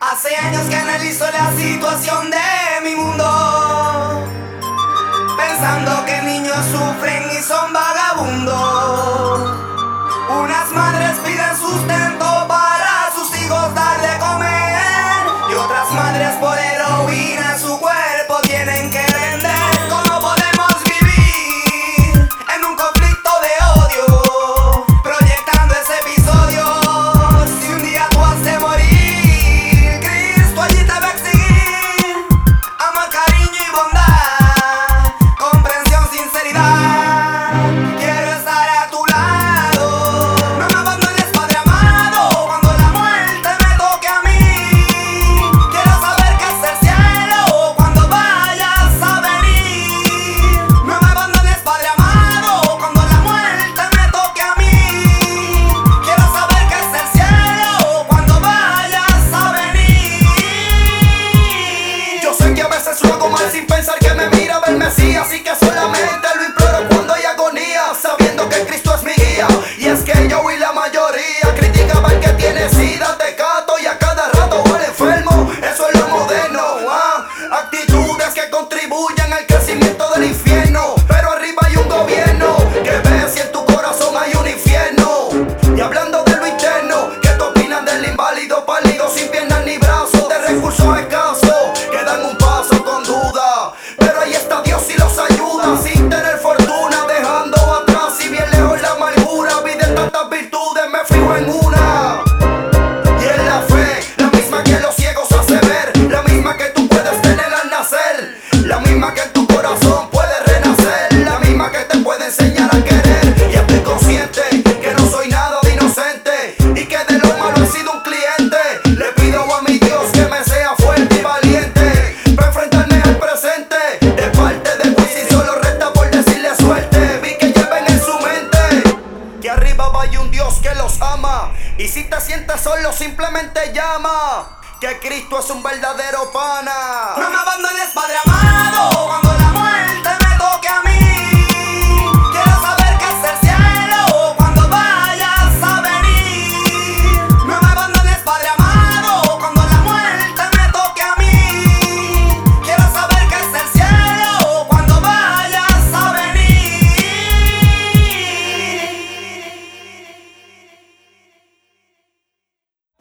Hace años que analizo la situación de mi mundo, pensando que niños sufren y son vagabundos. Unas madres piden sustento para sus hijos dar de comer, y otras madres por heroína su cuerpo tienen que vender. ¿Cómo podemos vivir en un conflicto de odio, proyectando ese episodio? Si un día tú has de morir, Cristo allí te va a exigir amor, cariño y bondad, comprensión, sinceridad. Quiero estar a tu lado, no me abandones, Padre amado, cuando la muerte me toque a mí. Quiero saber qué es el cielo cuando vayas a venir. No me abandones, Padre amado, cuando la muerte me toque a mí. Quiero saber qué es el cielo cuando vayas a venir. Yo sé que a veces lo hago mal sin pensar que me mira el Mesías, así que solamente lo imploro cuando hay agonía, sabiendo que Cristo es mi guía. Y es que yo y la mayoría criticaba el que tiene sida, tecato y a cada rato al enfermo. Eso es lo moderno, actitudes que contribuyen al crecimiento del infierno. Pero arriba hay un gobierno que ve si en tu corazón hay un infierno. Y hablando de lo interno, ¿qué te opinan del inválido pálido sin piernas ni brazos, de recursos escasos, que dan un paso con duda? Pero ahí está Dios y los ayuda, sin tener fortuna, dejando atrás y bien lejos la amargura. Vi de tantas virtudes, me fijo en una, y en la fe, la misma que los ciegos hace ver, la misma que tú puedes tener al nacer, la misma que en tu corazón puede renacer, la misma que te puede enseñar a querer. Y estoy consciente que no soy nada de inocente, y que de lo malo he sido un cliente. Le pido a mi Dios que me sea fuerte y valiente para enfrentarme al presente. De parte de Luis y solo resta por decirle suerte. Vi que lleven en su mente que arriba va un Dios que los ama, y si te sientes solo simplemente llama, que Cristo es un verdadero pana. No me abandones, Padre amado, cuando la